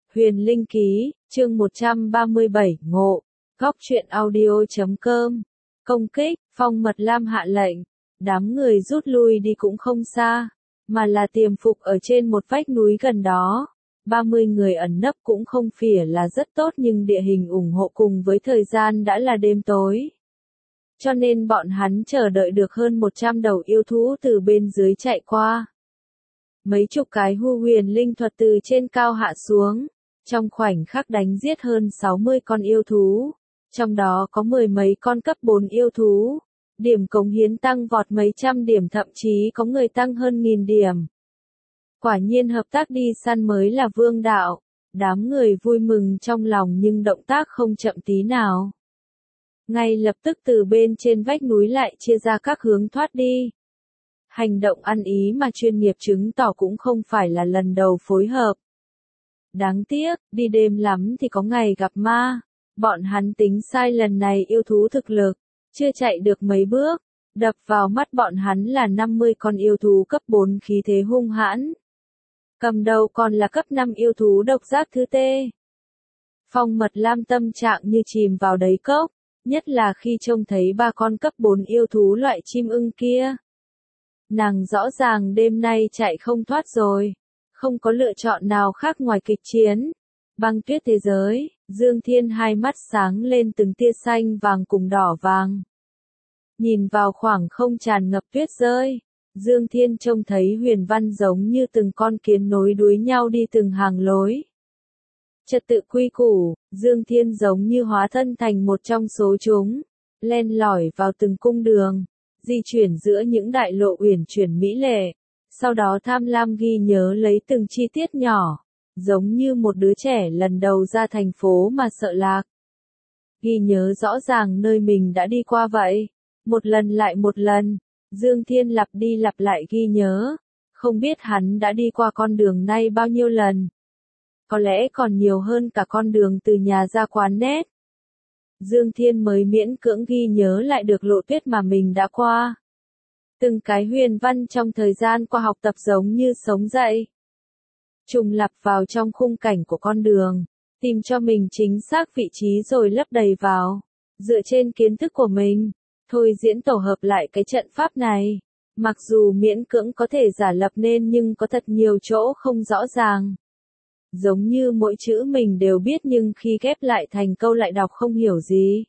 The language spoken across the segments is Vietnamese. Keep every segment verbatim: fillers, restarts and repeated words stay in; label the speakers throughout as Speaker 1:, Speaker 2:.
Speaker 1: Huyền Linh Ký, chương một trăm ba mươi bảy, ngộ, góc truyện audio chấm com, công kích, Phong Mật Lam hạ lệnh, đám người rút lui đi cũng không xa, mà là tiềm phục ở trên một vách núi gần đó. ba mươi người ẩn nấp cũng không phỉa là rất tốt, nhưng địa hình ủng hộ cùng với thời gian đã là đêm tối. Cho nên bọn hắn chờ đợi được hơn một trăm đầu yêu thú từ bên dưới chạy qua. Mấy chục cái hu huyền linh thuật từ trên cao hạ xuống, trong khoảnh khắc đánh giết hơn sáu mươi con yêu thú, trong đó có mười mấy con cấp bốn yêu thú. Điểm cống hiến tăng vọt mấy trăm điểm, thậm chí có người tăng hơn nghìn điểm. Quả nhiên hợp tác đi săn mới là vương đạo. Đám người vui mừng trong lòng nhưng động tác không chậm tí nào. Ngay lập tức từ bên trên vách núi lại chia ra các hướng thoát đi. Hành động ăn ý mà chuyên nghiệp chứng tỏ cũng không phải là lần đầu phối hợp. Đáng tiếc, đi đêm lắm thì có ngày gặp ma. Bọn hắn tính sai lần này yêu thú thực lực. Chưa chạy được mấy bước, đập vào mắt bọn hắn là năm mươi con yêu thú cấp bốn khí thế hung hãn. Cầm đầu còn là cấp năm yêu thú độc giác thứ tê. Phong Mật Lam tâm trạng như chìm vào đáy cốc, nhất là khi trông thấy ba con cấp bốn yêu thú loại chim ưng kia. Nàng rõ ràng đêm nay chạy không thoát rồi, không có lựa chọn nào khác ngoài kịch chiến. Băng tuyết thế giới, Dương Thiên hai mắt sáng lên từng tia xanh vàng cùng đỏ vàng. Nhìn vào khoảng không tràn ngập tuyết rơi, Dương Thiên trông thấy huyền văn giống như từng con kiến nối đuôi nhau đi từng hàng lối. Trật tự quy củ, Dương Thiên giống như hóa thân thành một trong số chúng, len lỏi vào từng cung đường, di chuyển giữa những đại lộ uyển chuyển mỹ lệ, sau đó tham lam ghi nhớ lấy từng chi tiết nhỏ. Giống như một đứa trẻ lần đầu ra thành phố mà sợ lạc. Ghi nhớ rõ ràng nơi mình đã đi qua vậy. Một lần lại một lần, Dương Thiên lặp đi lặp lại ghi nhớ. Không biết hắn đã đi qua con đường này bao nhiêu lần. Có lẽ còn nhiều hơn cả con đường từ nhà ra quán nét. Dương Thiên mới miễn cưỡng ghi nhớ lại được lộ tuyết mà mình đã qua. Từng cái huyền văn trong thời gian qua học tập giống như sống dậy. Trùng lặp vào trong khung cảnh của con đường, tìm cho mình chính xác vị trí rồi lấp đầy vào, dựa trên kiến thức của mình, thôi diễn tổ hợp lại cái trận pháp này. Mặc dù miễn cưỡng có thể giả lập nên nhưng có thật nhiều chỗ không rõ ràng. Giống như mỗi chữ mình đều biết nhưng khi ghép lại thành câu lại đọc không hiểu gì.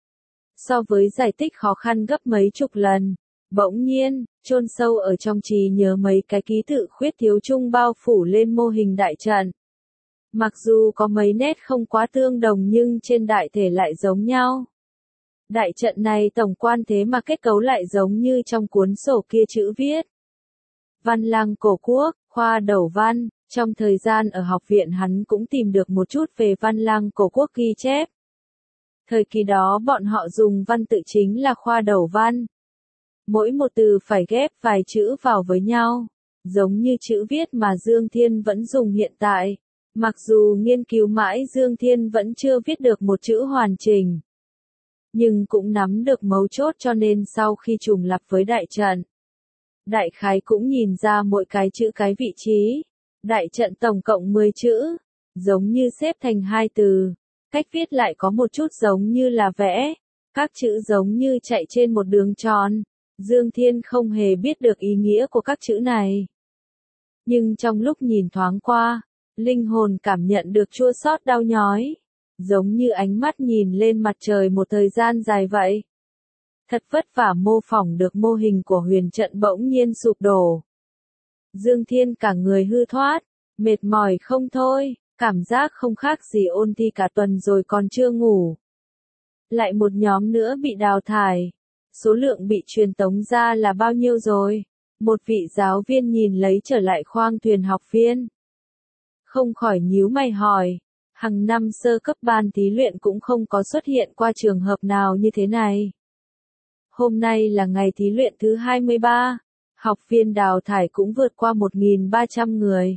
Speaker 1: So với giải tích khó khăn gấp mấy chục lần. Bỗng nhiên, chôn sâu ở trong trí nhớ mấy cái ký tự khuyết thiếu chung bao phủ lên mô hình đại trận. Mặc dù có mấy nét không quá tương đồng nhưng trên đại thể lại giống nhau. Đại trận này tổng quan thế mà kết cấu lại giống như trong cuốn sổ kia chữ viết. Văn lang cổ quốc, khoa đầu văn, trong thời gian ở học viện hắn cũng tìm được một chút về văn lang cổ quốc ghi chép. Thời kỳ đó bọn họ dùng văn tự chính là khoa đầu văn. Mỗi một từ phải ghép vài chữ vào với nhau, giống như chữ viết mà Dương Thiên vẫn dùng hiện tại. Mặc dù nghiên cứu mãi Dương Thiên vẫn chưa viết được một chữ hoàn chỉnh, nhưng cũng nắm được mấu chốt cho nên sau khi trùng lặp với đại trận, đại khái cũng nhìn ra mỗi cái chữ cái vị trí. Đại trận tổng cộng mười chữ, giống như xếp thành hai từ, cách viết lại có một chút giống như là vẽ, các chữ giống như chạy trên một đường tròn. Dương Thiên không hề biết được ý nghĩa của các chữ này. Nhưng trong lúc nhìn thoáng qua, linh hồn cảm nhận được chua xót đau nhói. Giống như ánh mắt nhìn lên mặt trời một thời gian dài vậy. Thật vất vả mô phỏng được mô hình của huyền trận bỗng nhiên sụp đổ. Dương Thiên cả người hư thoát, mệt mỏi không thôi, cảm giác không khác gì ôn thi cả tuần rồi còn chưa ngủ. Lại một nhóm nữa bị đào thải. Số lượng bị truyền tống ra là bao nhiêu rồi? Một vị giáo viên nhìn lấy trở lại khoang thuyền học viên. Không khỏi nhíu mày hỏi. Hàng năm sơ cấp ban thí luyện cũng không có xuất hiện qua trường hợp nào như thế này. Hôm nay là ngày thí luyện thứ hai mươi ba. Học viên đào thải cũng vượt qua một nghìn ba trăm người.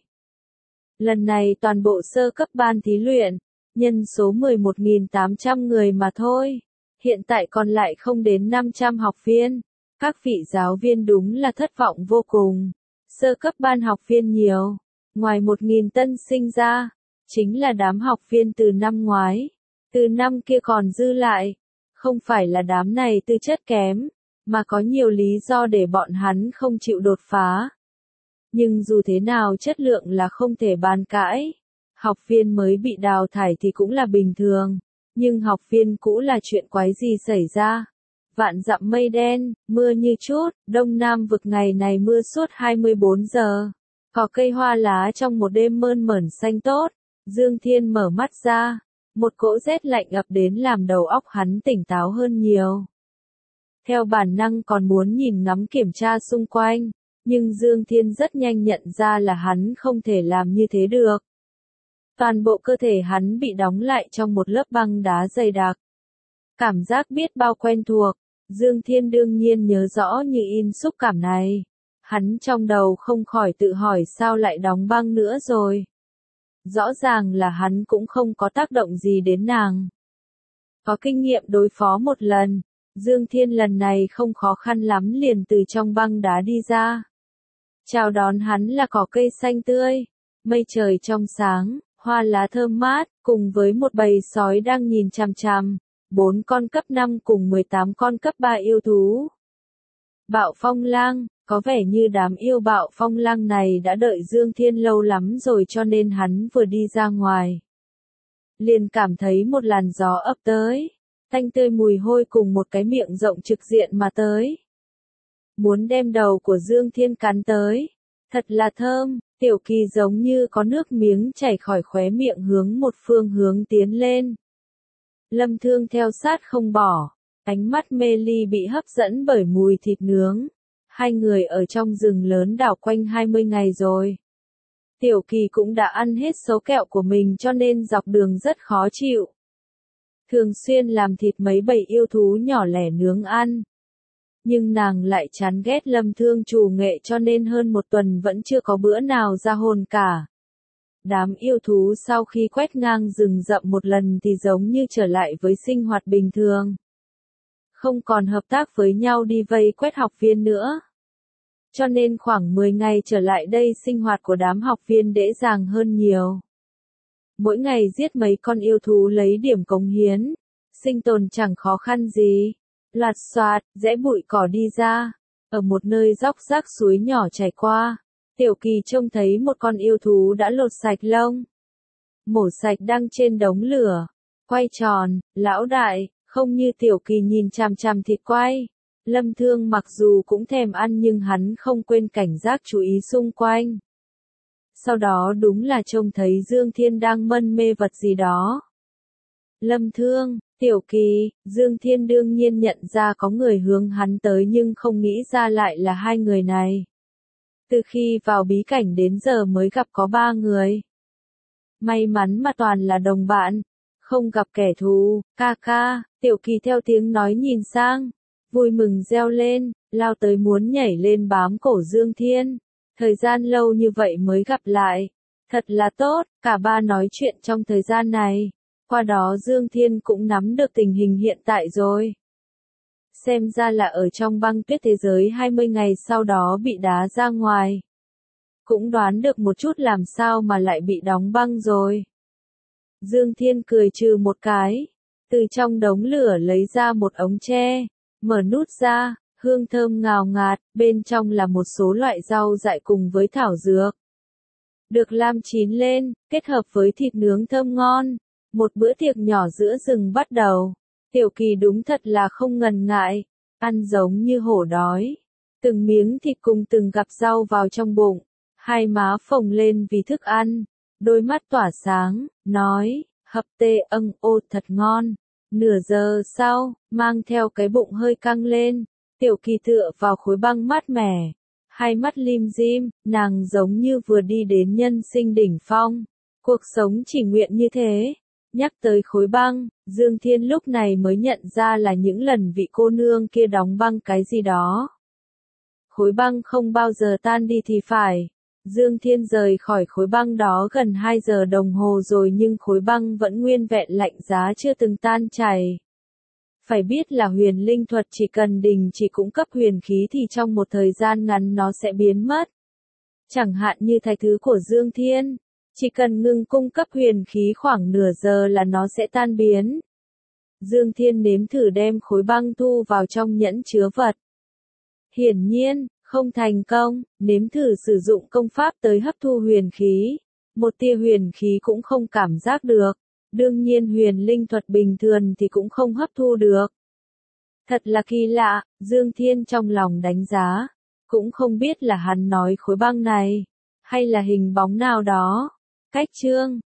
Speaker 1: Lần này toàn bộ sơ cấp ban thí luyện, nhân số mười một nghìn tám trăm người mà thôi. Hiện tại còn lại không đến năm trăm học viên. Các vị giáo viên đúng là thất vọng vô cùng. Sơ cấp ban học viên nhiều. Ngoài một nghìn tân sinh ra, chính là đám học viên từ năm ngoái. Từ năm kia còn dư lại. Không phải là đám này tư chất kém, mà có nhiều lý do để bọn hắn không chịu đột phá. Nhưng dù thế nào chất lượng là không thể bàn cãi. Học viên mới bị đào thải thì cũng là bình thường. Nhưng học viên cũ là chuyện quái gì xảy ra. Vạn dặm mây đen, mưa như chút, Đông Nam vực ngày này mưa suốt hai mươi bốn giờ. Cỏ cây hoa lá trong một đêm mơn mởn xanh tốt. Dương Thiên mở mắt ra. Một cỗ rét lạnh ập đến làm đầu óc hắn tỉnh táo hơn nhiều. Theo bản năng còn muốn nhìn ngắm kiểm tra xung quanh. Nhưng Dương Thiên rất nhanh nhận ra là hắn không thể làm như thế được. Toàn bộ cơ thể hắn bị đóng lại trong một lớp băng đá dày đặc. Cảm giác biết bao quen thuộc, Dương Thiên đương nhiên nhớ rõ như in xúc cảm này. Hắn trong đầu không khỏi tự hỏi sao lại đóng băng nữa rồi. Rõ ràng là hắn cũng không có tác động gì đến nàng. Có kinh nghiệm đối phó một lần, Dương Thiên lần này không khó khăn lắm liền từ trong băng đá đi ra. Chào đón hắn là cỏ cây xanh tươi, mây trời trong sáng, hoa lá thơm mát, cùng với một bầy sói đang nhìn chằm chằm, bốn con cấp năm cùng mười tám con cấp ba yêu thú. Bạo phong lang, có vẻ như đám yêu bạo phong lang này đã đợi Dương Thiên lâu lắm rồi cho nên hắn vừa đi ra ngoài. Liền cảm thấy một làn gió ập tới, thanh tươi mùi hôi cùng một cái miệng rộng trực diện mà tới. Muốn đem đầu của Dương Thiên cắn tới. Thật là thơm, Tiểu Kỳ giống như có nước miếng chảy khỏi khóe miệng hướng một phương hướng tiến lên. Lâm Thương theo sát không bỏ, ánh mắt mê ly bị hấp dẫn bởi mùi thịt nướng. Hai người ở trong rừng lớn đảo quanh hai mươi ngày rồi. Tiểu Kỳ cũng đã ăn hết số kẹo của mình cho nên dọc đường rất khó chịu. Thường xuyên làm thịt mấy bầy yêu thú nhỏ lẻ nướng ăn. Nhưng nàng lại chán ghét Lâm Thương chủ nghệ cho nên hơn một tuần vẫn chưa có bữa nào ra hồn cả. Đám yêu thú sau khi quét ngang rừng rậm một lần thì giống như trở lại với sinh hoạt bình thường. Không còn hợp tác với nhau đi vây quét học viên nữa. Cho nên khoảng mười ngày trở lại đây sinh hoạt của đám học viên dễ dàng hơn nhiều. Mỗi ngày giết mấy con yêu thú lấy điểm cống hiến, sinh tồn chẳng khó khăn gì. Loạt xoạt, rẽ bụi cỏ đi ra, ở một nơi dốc rác suối nhỏ chảy qua, Tiểu Kỳ trông thấy một con yêu thú đã lột sạch lông. Mổ sạch đang trên đống lửa, quay tròn, lão đại, không như Tiểu Kỳ nhìn chằm chằm thịt quay. Lâm Thương mặc dù cũng thèm ăn nhưng hắn không quên cảnh giác chú ý xung quanh. Sau đó đúng là trông thấy Dương Thiên đang mân mê vật gì đó. Lâm Thương, Tiểu Kỳ, Dương Thiên đương nhiên nhận ra có người hướng hắn tới nhưng không nghĩ ra lại là hai người này. Từ khi vào bí cảnh đến giờ mới gặp có ba người. May mắn mà toàn là đồng bạn, không gặp kẻ thù. Ca ca, Tiểu Kỳ theo tiếng nói nhìn sang, vui mừng reo lên, lao tới muốn nhảy lên bám cổ Dương Thiên. Thời gian lâu như vậy mới gặp lại. Thật là tốt, cả ba nói chuyện trong thời gian này. Qua đó Dương Thiên cũng nắm được tình hình hiện tại rồi. Xem ra là ở trong băng tuyết thế giới hai mươi ngày sau đó bị đá ra ngoài. Cũng đoán được một chút làm sao mà lại bị đóng băng rồi. Dương Thiên cười trừ một cái. Từ trong đống lửa lấy ra một ống tre. Mở nút ra, hương thơm ngào ngạt, bên trong là một số loại rau dại cùng với thảo dược. Được lam chín lên, kết hợp với thịt nướng thơm ngon. Một bữa tiệc nhỏ giữa rừng bắt đầu. Tiểu Kỳ đúng thật là không ngần ngại, ăn giống như hổ đói. Từng miếng thịt cùng từng gặp rau vào trong bụng, hai má phồng lên vì thức ăn, đôi mắt tỏa sáng, nói, hấp tê âng ô thật ngon. Nửa giờ sau, mang theo cái bụng hơi căng lên, Tiểu Kỳ tựa vào khối băng mát mẻ, hai mắt lim dim, nàng giống như vừa đi đến nhân sinh đỉnh phong, cuộc sống chỉ nguyện như thế. Nhắc tới khối băng, Dương Thiên lúc này mới nhận ra là những lần vị cô nương kia đóng băng cái gì đó. Khối băng không bao giờ tan đi thì phải. Dương Thiên rời khỏi khối băng đó gần hai giờ đồng hồ rồi nhưng khối băng vẫn nguyên vẹn lạnh giá chưa từng tan chảy. Phải biết là huyền linh thuật chỉ cần đình chỉ cung cấp huyền khí thì trong một thời gian ngắn nó sẽ biến mất. Chẳng hạn như thái thứ của Dương Thiên. Chỉ cần ngừng cung cấp huyền khí khoảng nửa giờ là nó sẽ tan biến. Dương Thiên nếm thử đem khối băng thu vào trong nhẫn chứa vật. Hiển nhiên, không thành công, nếm thử sử dụng công pháp tới hấp thu huyền khí. Một tia huyền khí cũng không cảm giác được. Đương nhiên huyền linh thuật bình thường thì cũng không hấp thu được. Thật là kỳ lạ, Dương Thiên trong lòng đánh giá. Cũng không biết là hắn nói khối băng này, hay là hình bóng nào đó. Cách chương